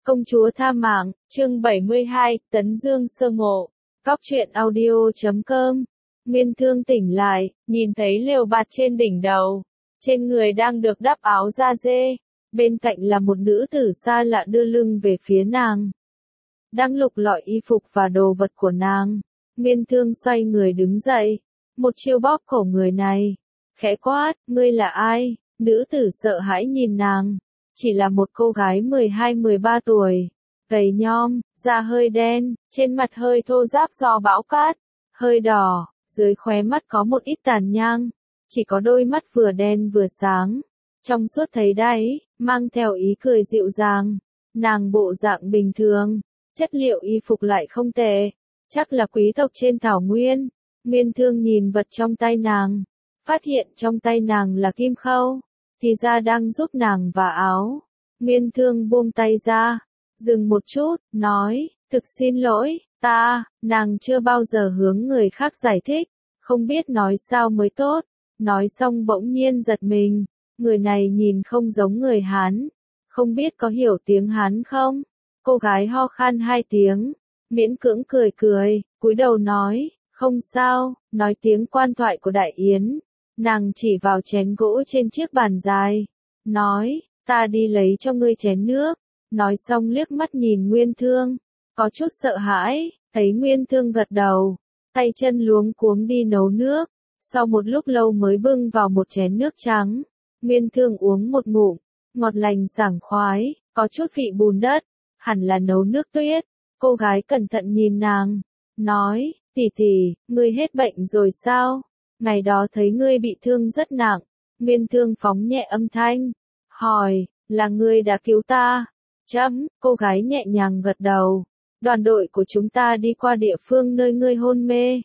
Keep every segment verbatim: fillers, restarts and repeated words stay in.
Công chúa tha mạng, chương bảy mươi hai, Tấn Dương sơ ngộ. Góc truyện audio chấm com. Nguyên Thương tỉnh lại, nhìn thấy lều bạt trên đỉnh đầu. Trên người đang được đắp áo da dê. Bên cạnh là một nữ tử xa lạ đưa lưng về phía nàng. Đang lục lọi y phục và đồ vật của nàng. Nguyên Thương xoay người đứng dậy. Một chiêu bóp cổ người này. Khẽ quát, ngươi là ai? Nữ tử sợ hãi nhìn nàng. Chỉ là một cô gái mười hai mười ba tuổi, gầy nhom, da hơi đen, trên mặt hơi thô ráp do bão cát, hơi đỏ, dưới khóe mắt có một ít tàn nhang, chỉ có đôi mắt vừa đen vừa sáng, trong suốt thấy đáy, mang theo ý cười dịu dàng, nàng bộ dạng bình thường, chất liệu y phục lại không tệ, chắc là quý tộc trên thảo nguyên. Nguyên Thương nhìn vật trong tay nàng, phát hiện trong tay nàng là kim khâu. Thì ra đang giúp nàng vả áo. Nguyên Thương buông tay ra, dừng một chút, nói, thực xin lỗi, ta, nàng chưa bao giờ hướng người khác giải thích, không biết nói sao mới tốt. Nói xong bỗng nhiên giật mình, người này nhìn không giống người Hán, không biết có hiểu tiếng Hán không? Cô gái ho khan hai tiếng, miễn cưỡng cười cười, cúi đầu nói, không sao, nói tiếng quan thoại của Đại Yến. Nàng chỉ vào chén gỗ trên chiếc bàn dài, nói, ta đi lấy cho ngươi chén nước, nói xong liếc mắt nhìn Nguyên Thương, có chút sợ hãi, thấy Nguyên Thương gật đầu, tay chân luống cuống đi nấu nước, sau một lúc lâu mới bưng vào một chén nước trắng, Nguyên Thương uống một ngụm, ngọt lành sảng khoái, có chút vị bùn đất, hẳn là nấu nước tuyết. Cô gái cẩn thận nhìn nàng, nói, tỷ tỷ, ngươi hết bệnh rồi sao? Ngày đó thấy ngươi bị thương rất nặng. Nguyên Thương phóng nhẹ âm thanh, hỏi, là ngươi đã cứu ta? Chấm, cô gái nhẹ nhàng gật đầu. Đoàn đội của chúng ta đi qua địa phương nơi ngươi hôn mê.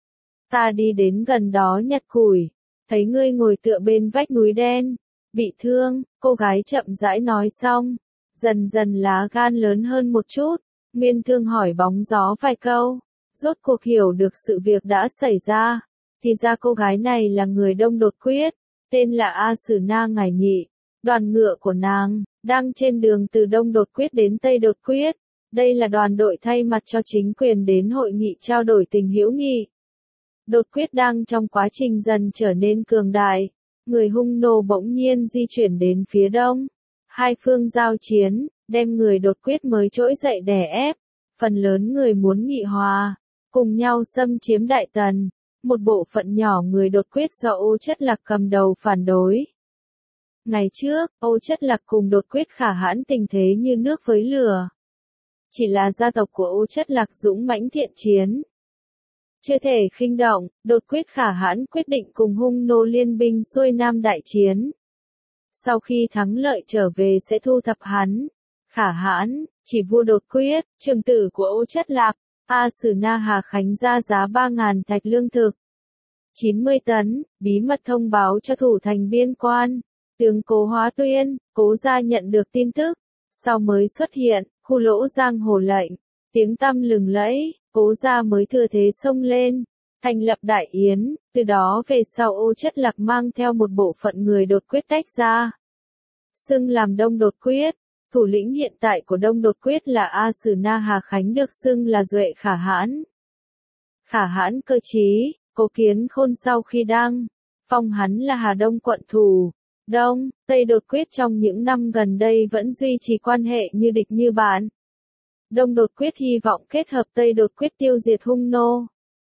Ta đi đến gần đó nhặt củi, thấy ngươi ngồi tựa bên vách núi đen, bị thương. Cô gái chậm rãi nói xong, dần dần lá gan lớn hơn một chút. Nguyên Thương hỏi bóng gió vài câu, rốt cuộc hiểu được sự việc đã xảy ra. Thì ra cô gái này là người Đông Đột Quyết, tên là A Sử Na Ngải Nhị. Đoàn ngựa của nàng, đang trên đường từ Đông Đột Quyết đến Tây Đột Quyết. Đây là đoàn đội thay mặt cho chính quyền đến hội nghị trao đổi tình hữu nghị. Đột Quyết đang trong quá trình dần trở nên cường đại. Người Hung Nô bỗng nhiên di chuyển đến phía đông. Hai phương giao chiến, đem người Đột Quyết mới trỗi dậy đè ép. Phần lớn người muốn nghị hòa, cùng nhau xâm chiếm Đại Tần. Một bộ phận nhỏ người Đột Quyết do Ô Chất Lạc cầm đầu phản đối. Ngày trước, Ô Chất Lạc cùng Đột Quyết Khả Hãn tình thế như nước với lửa. Chỉ là gia tộc của Ô Chất Lạc dũng mãnh thiện chiến. Chưa thể khinh động, Đột Quyết Khả Hãn quyết định cùng Hung Nô liên binh xuôi nam đại chiến. Sau khi thắng lợi trở về sẽ thu thập hắn. Khả Hãn, chỉ vua Đột Quyết, trưởng tử của Ô Chất Lạc. A Sử Na Hà Khánh ra giá ba ngàn thạch lương thực, chín mươi tấn, bí mật thông báo cho thủ thành biên quan. Tướng Cố Hóa Tuyên, Cố gia nhận được tin tức, sau mới xuất hiện, khu lỗ giang hồ lệnh, tiếng tăm lừng lẫy, Cố gia mới thừa thế xông lên, thành lập Đại Yến. Từ đó về sau Ô Chất Lạc mang theo một bộ phận người Đột Quyết tách ra, xưng làm Đông Đột Quyết. Thủ lĩnh hiện tại của Đông Đột Quyết là A Sử Na Hà Khánh, được xưng là Duệ Khả Hãn. Khả Hãn cơ trí, Cố Kiến Khôn sau khi đăng, phong hắn là Hà Đông quận thủ. Đông, Tây Đột Quyết trong những năm gần đây vẫn duy trì quan hệ như địch như bạn. Đông Đột Quyết hy vọng kết hợp Tây Đột Quyết tiêu diệt Hung Nô.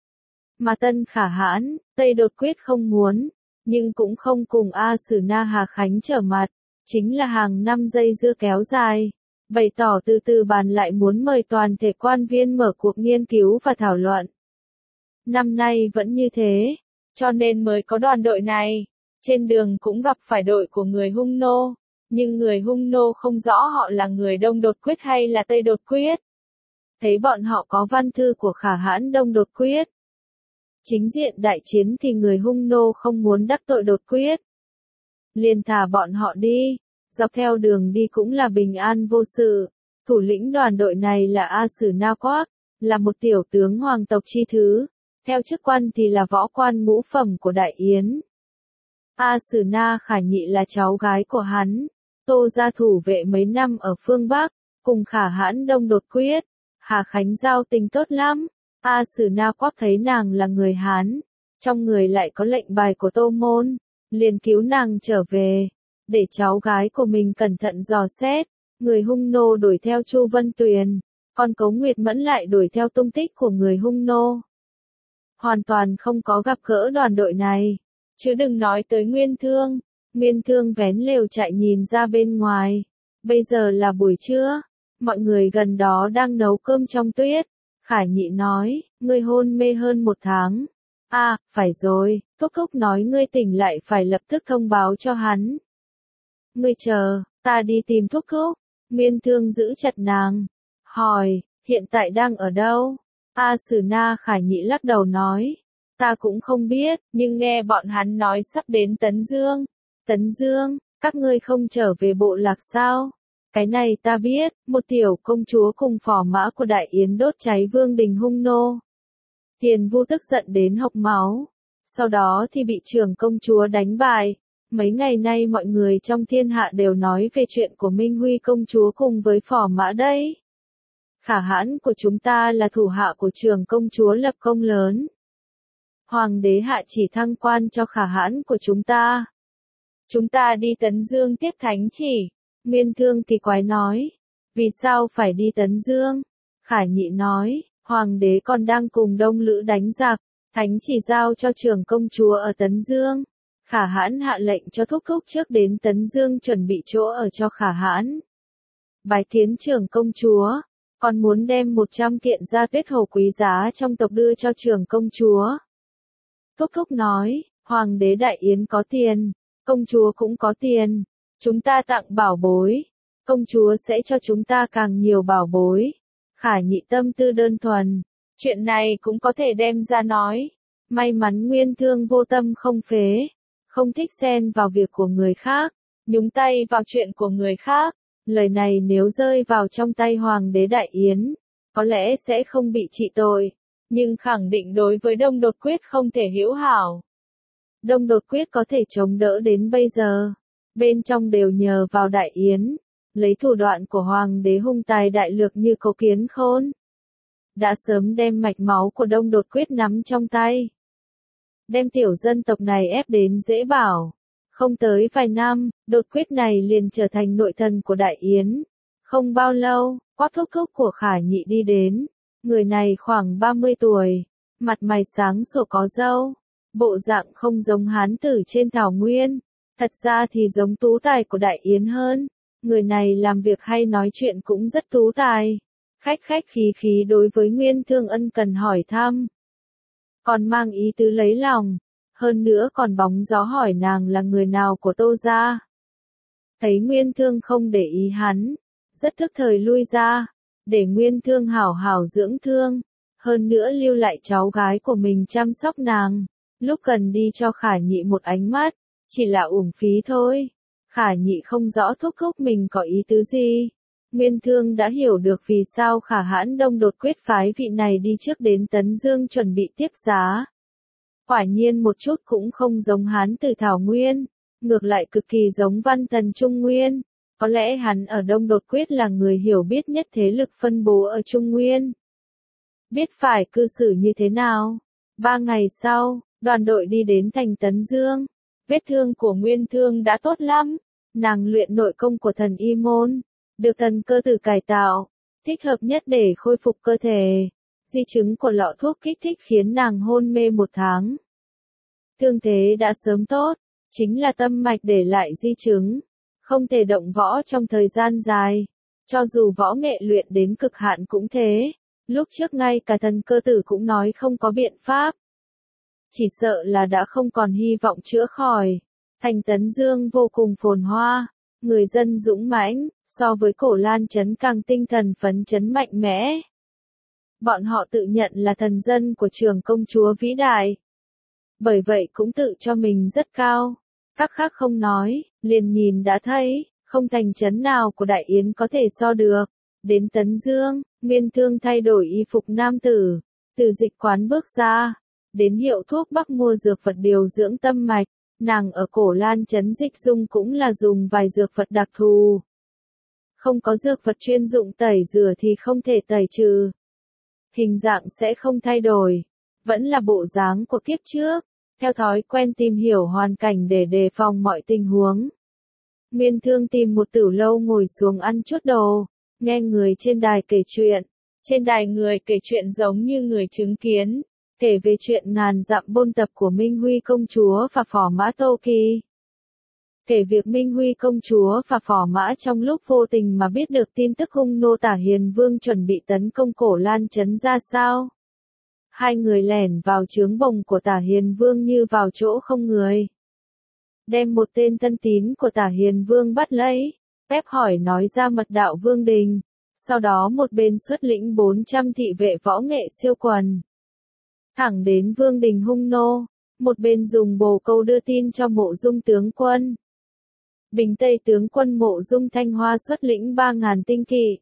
Mà Tân Khả Hãn, Tây Đột Quyết không muốn, nhưng cũng không cùng A Sử Na Hà Khánh trở mặt. Chính là hàng năm dây dưa kéo dài, bày tỏ từ từ bàn lại muốn mời toàn thể quan viên mở cuộc nghiên cứu và thảo luận. Năm nay vẫn như thế, cho nên mới có đoàn đội này. Trên đường cũng gặp phải đội của người Hung Nô, nhưng người Hung Nô không rõ họ là người Đông Đột Quyết hay là Tây Đột Quyết. Thấy bọn họ có văn thư của Khả Hãn Đông Đột Quyết. Chính diện đại chiến thì người Hung Nô không muốn đắc tội Đột Quyết. Liền thả bọn họ đi, dọc theo đường đi cũng là bình an vô sự. Thủ lĩnh đoàn đội này là A Sử Na Quác, là một tiểu tướng hoàng tộc chi thứ, theo chức quan thì là võ quan ngũ phẩm của Đại Yến. A Sử Na Khả Nhị là cháu gái của hắn, Tô gia thủ vệ mấy năm ở phương Bắc, cùng Khả Hãn Đông đột quyết, Hà Khánh giao tình tốt lắm. A Sử Na Quắc thấy nàng là người Hán, trong người lại có lệnh bài của Tô Môn, liền cứu nàng trở về, để cháu gái của mình cẩn thận dò xét. Người hung nô đuổi theo Chu Vân Tuyền, còn Cấu Nguyệt Mẫn lại đuổi theo tung tích của người hung nô. Hoàn toàn không có gặp gỡ đoàn đội này, chứ đừng nói tới Nguyên Thương. Nguyên Thương vén lều chạy nhìn ra bên ngoài. Bây giờ là buổi trưa, mọi người gần đó đang nấu cơm trong tuyết. Khả Nhị nói, ngươi hôn mê hơn một tháng. À, phải rồi, Thúc Thúc nói ngươi tỉnh lại phải lập tức thông báo cho hắn. Ngươi chờ, ta đi tìm Thúc Thúc. Nguyên Thương giữ chặt nàng, hỏi, hiện tại đang ở đâu? A Sử Na Khả Nhị lắc đầu nói, ta cũng không biết, nhưng nghe bọn hắn nói sắp đến Tấn Dương. Tấn Dương, các ngươi không trở về bộ lạc sao? Cái này ta biết, một tiểu công chúa cùng phò mã của Đại Yến đốt cháy vương đình hung nô. Tiền Vu tức giận đến hộc máu, sau đó thì bị trưởng công chúa đánh bại. Mấy ngày nay mọi người trong thiên hạ đều nói về chuyện của Minh Huy công chúa cùng với phò mã đây. Khả Hãn của chúng ta là thủ hạ của trưởng công chúa lập công lớn. Hoàng đế hạ chỉ thăng quan cho Khả Hãn của chúng ta. Chúng ta đi Tấn Dương tiếp thánh chỉ. Nguyên Thương kỳ quái nói, vì sao phải đi Tấn Dương? Khả Nhị nói, Hoàng đế còn đang cùng Đông Lữ đánh giặc, thánh chỉ giao cho trưởng công chúa ở Tấn Dương. Khả Hãn hạ lệnh cho Thúc Thúc trước đến Tấn Dương chuẩn bị chỗ ở cho Khả Hãn. Bái kiến trưởng công chúa, còn muốn đem một trăm kiện gia tuyết hồ quý giá trong tộc đưa cho trưởng công chúa. Thúc Thúc nói, Hoàng đế Đại Yến có tiền, công chúa cũng có tiền, chúng ta tặng bảo bối, công chúa sẽ cho chúng ta càng nhiều bảo bối. Khả Nhị tâm tư đơn thuần, chuyện này cũng có thể đem ra nói. May mắn Nguyên Thương vô tâm không phế, không thích xen vào việc của người khác, nhúng tay vào chuyện của người khác. Lời này nếu rơi vào trong tay Hoàng đế Đại Yến, có lẽ sẽ không bị trị tội, nhưng khẳng định đối với Đông Đột Quyết không thể hữu hảo. Đông Đột Quyết có thể chống đỡ đến bây giờ, bên trong đều nhờ vào Đại Yến, lấy thủ đoạn của Hoàng đế hung tài đại lược như Cố Kiến Khôn. Đã sớm đem mạch máu của Đông Đột Quyết nắm trong tay. Đem tiểu dân tộc này ép đến dễ bảo. Không tới vài năm, Đột Quyết này liền trở thành nội thần của Đại Yến. Không bao lâu, Quách Thúc Thúc của Khả Nhị đi đến. Người này khoảng ba mươi tuổi, mặt mày sáng sủa có râu, bộ dạng không giống hán tử trên thảo nguyên, thật ra thì giống tú tài của Đại Yến hơn. Người này làm việc hay nói chuyện cũng rất tú tài, khách khách khí khí đối với Nguyên Thương ân cần hỏi thăm, còn mang ý tứ lấy lòng, hơn nữa còn bóng gió hỏi nàng là người nào của Tô gia. Thấy Nguyên Thương không để ý hắn, rất thức thời lui ra, để Nguyên Thương hảo hảo dưỡng thương, hơn nữa lưu lại cháu gái của mình chăm sóc nàng, lúc cần đi cho Khả Nhị một ánh mắt, chỉ là uổng phí thôi. Khả Nhị không rõ Thúc Thúc mình có ý tứ gì. Nguyên Thương đã hiểu được vì sao Khả Hãn Đông Đột Quyết phái vị này đi trước đến Tấn Dương chuẩn bị tiếp giá. Quả nhiên một chút cũng không giống Hán từ Thảo Nguyên, ngược lại cực kỳ giống Văn Thần Trung Nguyên. Có lẽ hắn ở Đông Đột Quyết là người hiểu biết nhất thế lực phân bố ở Trung Nguyên. Biết phải cư xử như thế nào. Ba ngày sau, đoàn đội đi đến thành Tấn Dương. Vết thương của Nguyên Thương đã tốt lắm. Nàng luyện nội công của thần y môn, được thần cơ tử cải tạo, thích hợp nhất để khôi phục cơ thể. Di chứng của lọ thuốc kích thích khiến nàng hôn mê một tháng. Thương thế đã sớm tốt, chính là tâm mạch để lại di chứng, không thể động võ trong thời gian dài. Cho dù võ nghệ luyện đến cực hạn cũng thế, lúc trước ngay cả thần cơ tử cũng nói không có biện pháp. Chỉ sợ là đã không còn hy vọng chữa khỏi. Thành Tấn Dương vô cùng phồn hoa, người dân dũng mãnh, so với Cổ Lan Trấn càng tinh thần phấn chấn mạnh mẽ. Bọn họ tự nhận là thần dân của trường công chúa vĩ đại. Bởi vậy cũng tự cho mình rất cao. Các khác không nói, liền nhìn đã thấy, không thành trấn nào của Đại Yến có thể so được. Đến Tấn Dương, Nguyên Thương thay đổi y phục nam tử, từ dịch quán bước ra, đến hiệu thuốc bắc mua dược vật điều dưỡng tâm mạch. Nàng ở Cổ Lan Trấn Dịch Dung cũng là dùng vài dược vật đặc thù. Không có dược vật chuyên dụng tẩy rửa thì không thể tẩy trừ. Hình dạng sẽ không thay đổi, vẫn là bộ dáng của kiếp trước, theo thói quen tìm hiểu hoàn cảnh để đề phòng mọi tình huống. Nguyên Thương tìm một tửu lâu ngồi xuống ăn chút đồ, nghe người trên đài kể chuyện. Trên đài người kể chuyện giống như người chứng kiến, kể về chuyện ngàn dặm bôn tập của Minh Huy công chúa và Phò Mã Tô Kỳ. Kể việc Minh Huy công chúa và Phò Mã trong lúc vô tình mà biết được tin tức hung nô Tả Hiền Vương chuẩn bị tấn công Cổ Lan trấn ra sao. Hai người lẻn vào trướng bồng của Tả Hiền Vương như vào chỗ không người. Đem một tên thân tín của Tả Hiền Vương bắt lấy, ép hỏi nói ra mật đạo Vương Đình. Sau đó một bên xuất lĩnh bốn trăm thị vệ võ nghệ siêu quần. Thẳng đến Vương Đình hung nô, một bên dùng bồ câu đưa tin cho Mộ Dung tướng quân. Bình Tây tướng quân Mộ Dung Thanh Hoa xuất lĩnh ba ngàn tinh kỵ.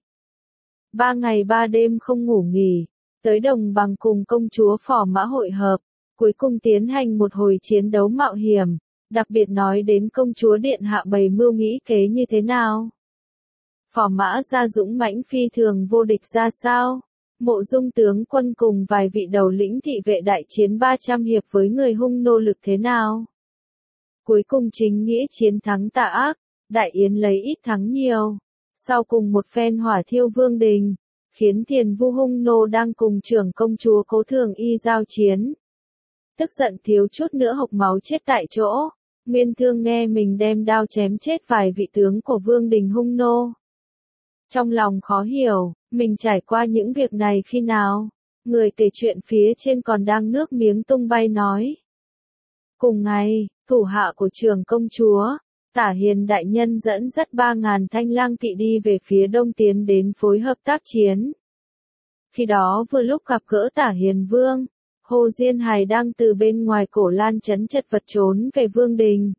Ba ngày ba đêm không ngủ nghỉ, tới đồng bằng cùng công chúa Phò Mã hội hợp, cuối cùng tiến hành một hồi chiến đấu mạo hiểm, đặc biệt nói đến công chúa điện hạ bày mưu nghĩ kế như thế nào. Phò Mã ra dũng mãnh phi thường vô địch ra sao? Mộ Dung tướng quân cùng vài vị đầu lĩnh thị vệ đại chiến ba trăm hiệp với người hung nô lực thế nào? Cuối cùng chính nghĩa chiến thắng tà ác, Đại Yến lấy ít thắng nhiều. Sau cùng một phen hỏa thiêu Vương Đình, khiến Thiền Vu hung nô đang cùng trưởng công chúa Cố Thường Y giao chiến. Tức giận thiếu chút nữa hộc máu chết tại chỗ, Nguyên Thương nghe mình đem đao chém chết vài vị tướng của Vương Đình hung nô. Trong lòng khó hiểu, mình trải qua những việc này khi nào? Người kể chuyện phía trên còn đang nước miếng tung bay nói. Cùng ngày, thủ hạ của trưởng công chúa, Tả Hiền đại nhân dẫn dắt ba ngàn thanh lang kỵ đi về phía đông tiến đến phối hợp tác chiến. Khi đó vừa lúc gặp gỡ Tả Hiền Vương, Hồ Diên Hài đang từ bên ngoài Cổ Lan trấn chật vật trốn về Vương Đình.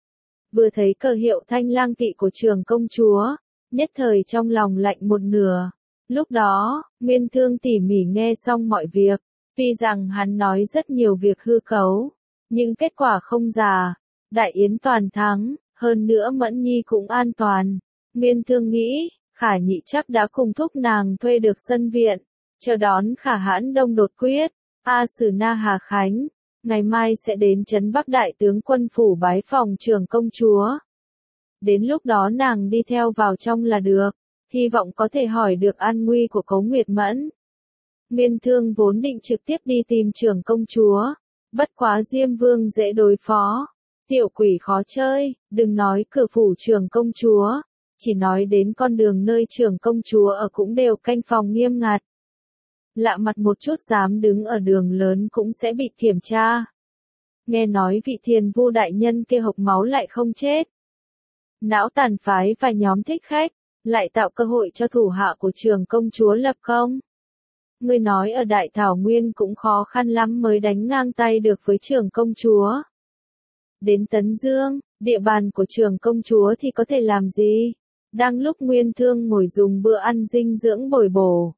Vừa thấy cờ hiệu thanh lang kỵ của trưởng công chúa, nhất thời trong lòng lạnh một nửa. Lúc đó, Nguyên Thương tỉ mỉ nghe xong mọi việc, tuy rằng hắn nói rất nhiều việc hư cấu, nhưng kết quả không giả, Đại Yến toàn thắng, hơn nữa Mẫn Nhi cũng an toàn. Nguyên Thương nghĩ, Khả Nhị chắc đã cùng thúc nàng thuê được sân viện, chờ đón Khả Hãn Đông đột quyết, A Sử Na Hà Khánh, ngày mai sẽ đến trấn Bắc đại tướng quân phủ bái phòng trưởng công chúa. Đến lúc đó nàng đi theo vào trong là được, hy vọng có thể hỏi được an nguy của Cố Nguyệt Mẫn. Nguyên Thương vốn định trực tiếp đi tìm trưởng công chúa, bất quá Diêm Vương dễ đối phó, tiểu quỷ khó chơi, đừng nói cửa phủ trưởng công chúa, chỉ nói đến con đường nơi trưởng công chúa ở cũng đều canh phòng nghiêm ngặt. Lạ mặt một chút dám đứng ở đường lớn cũng sẽ bị kiểm tra. Nghe nói vị Thiền Vu đại nhân kia hộc máu lại không chết. Não tàn phái vài nhóm thích khách, lại tạo cơ hội cho thủ hạ của trưởng công chúa lập công. Người nói ở Đại Thảo Nguyên cũng khó khăn lắm mới đánh ngang tay được với trưởng công chúa. Đến Tấn Dương, địa bàn của trưởng công chúa thì có thể làm gì? Đang lúc Nguyên Thương ngồi dùng bữa ăn dinh dưỡng bồi bổ.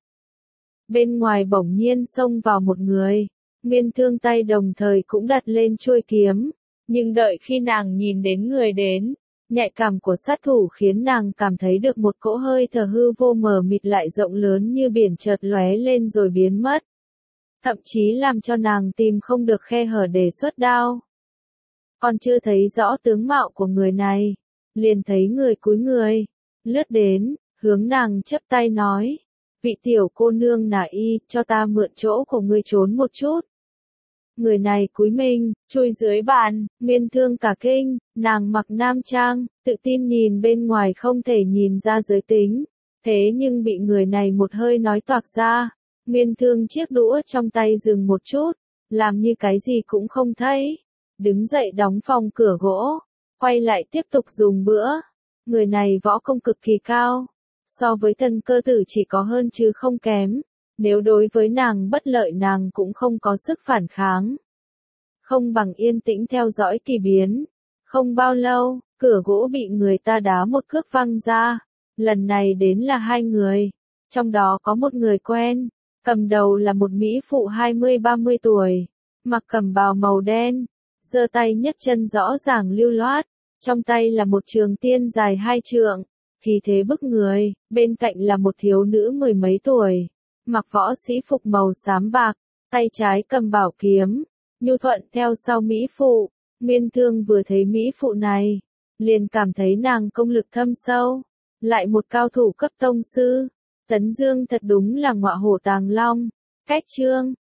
Bên ngoài bỗng nhiên xông vào một người, Nguyên Thương tay đồng thời cũng đặt lên chuôi kiếm, nhưng đợi khi nàng nhìn đến người đến, nhạy cảm của sát thủ khiến nàng cảm thấy được một cỗ hơi thở hư vô mờ mịt lại rộng lớn như biển chợt lóe lên rồi biến mất. Thậm chí làm cho nàng tìm không được khe hở để xuất đao. Còn chưa thấy rõ tướng mạo của người này, liền thấy người cúi người, lướt đến, hướng nàng chắp tay nói. Vị tiểu cô nương nà y, cho ta mượn chỗ của ngươi trốn một chút. Người này cúi mình, chui dưới bàn, Nguyên Thương cả kinh, nàng mặc nam trang, tự tin nhìn bên ngoài không thể nhìn ra giới tính. Thế nhưng bị người này một hơi nói toạc ra, Nguyên Thương chiếc đũa trong tay dừng một chút, làm như cái gì cũng không thấy. Đứng dậy đóng phòng cửa gỗ, quay lại tiếp tục dùng bữa. Người này võ công cực kỳ cao. So với Thần Cơ Tử chỉ có hơn chứ không kém, nếu đối với nàng bất lợi nàng cũng không có sức phản kháng. Không bằng yên tĩnh theo dõi kỳ biến. Không bao lâu, cửa gỗ bị người ta đá một cước văng ra. Lần này đến là hai người, trong đó có một người quen, cầm đầu là một mỹ phụ hai mươi ba mươi tuổi, mặc cẩm bào màu đen, giơ tay nhấc chân rõ ràng lưu loát, trong tay là một trường tiên dài hai trượng. khí thế bức người, bên cạnh là một thiếu nữ mười mấy tuổi, mặc võ sĩ phục màu xám bạc, tay trái cầm bảo kiếm, nhu thuận theo sau mỹ phụ. Nguyên Thương vừa thấy mỹ phụ này, liền cảm thấy nàng công lực thâm sâu, lại một cao thủ cấp tông sư. Tấn Dương thật đúng là ngọa hổ tàng long. Cách chương